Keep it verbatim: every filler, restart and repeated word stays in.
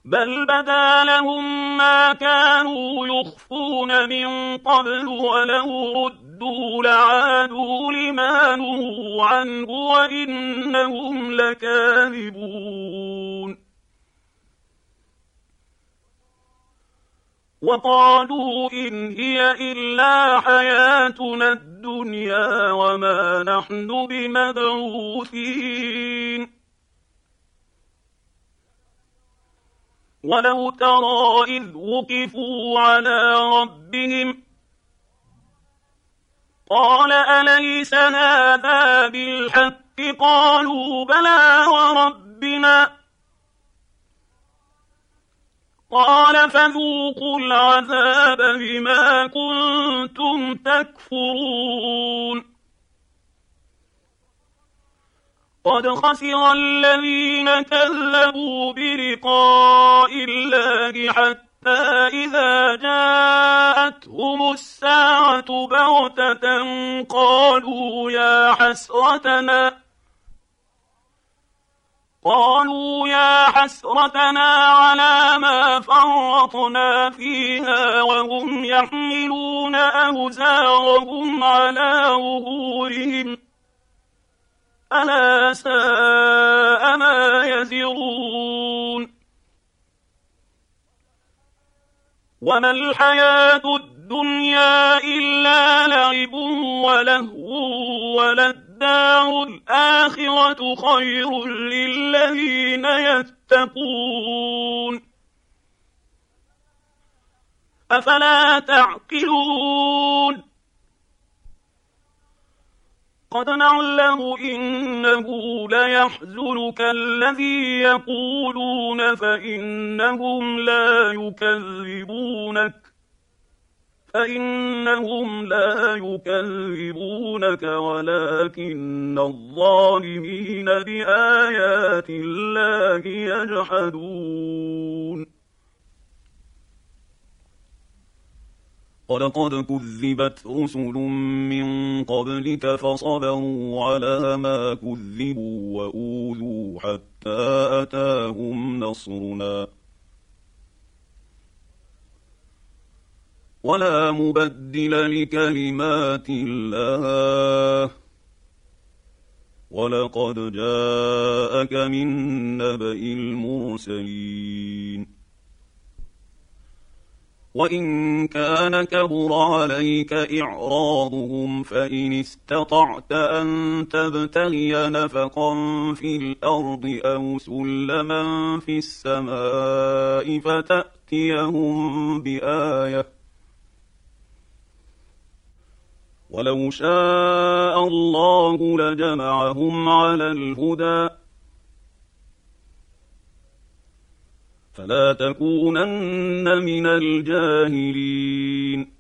بل بدا لهم ما كانوا يخفون من قبل ولو ردوا لعادوا لما نهوا عنه وإنهم لكاذبون. وقالوا إن هي إلا حياتنا الدنيا وما نحن بمبعوثين. ولو ترى إذ وقفوا على ربهم قال أليس هذا بالحق قالوا بلى وربنا قال فذوقوا العذاب بما كنتم تكفرون. قد خسر الذين كذبوا بلقاء الله حتى إذا جاءتهم الساعة بغتة قالوا يا حسرتنا قالوا يا حسرتنا على ما فرطنا فيها وهم يحملون أوزارهم على ظهورهم ألا ساء ما يزرون. وما الحياة الدنيا إلا لعب ولهو وللدار الآخرة خير للذين يتقون أفلا تعقلون. قد نعلم إنه ليحزنك الذي يقولون فإنهم لا يكذبونك فإنهم لا يكذبونك ولكن الظالمين بآيات الله يجحدون. ولقد كذبت رسل من قبلك فصبروا على ما كذبوا وأوذوا حتى أتاهم نصرنا ولا مبدل لكلمات الله ولقد جاءك من نبأ المرسلين. وإن كان كبر عليك إعراضهم فإن استطعت أن تبتغي نفقا في الأرض أو سلما في السماء فتأتيهم بآية ولو شاء الله لجمعهم على الهدى فلا تكونن من الجاهلين.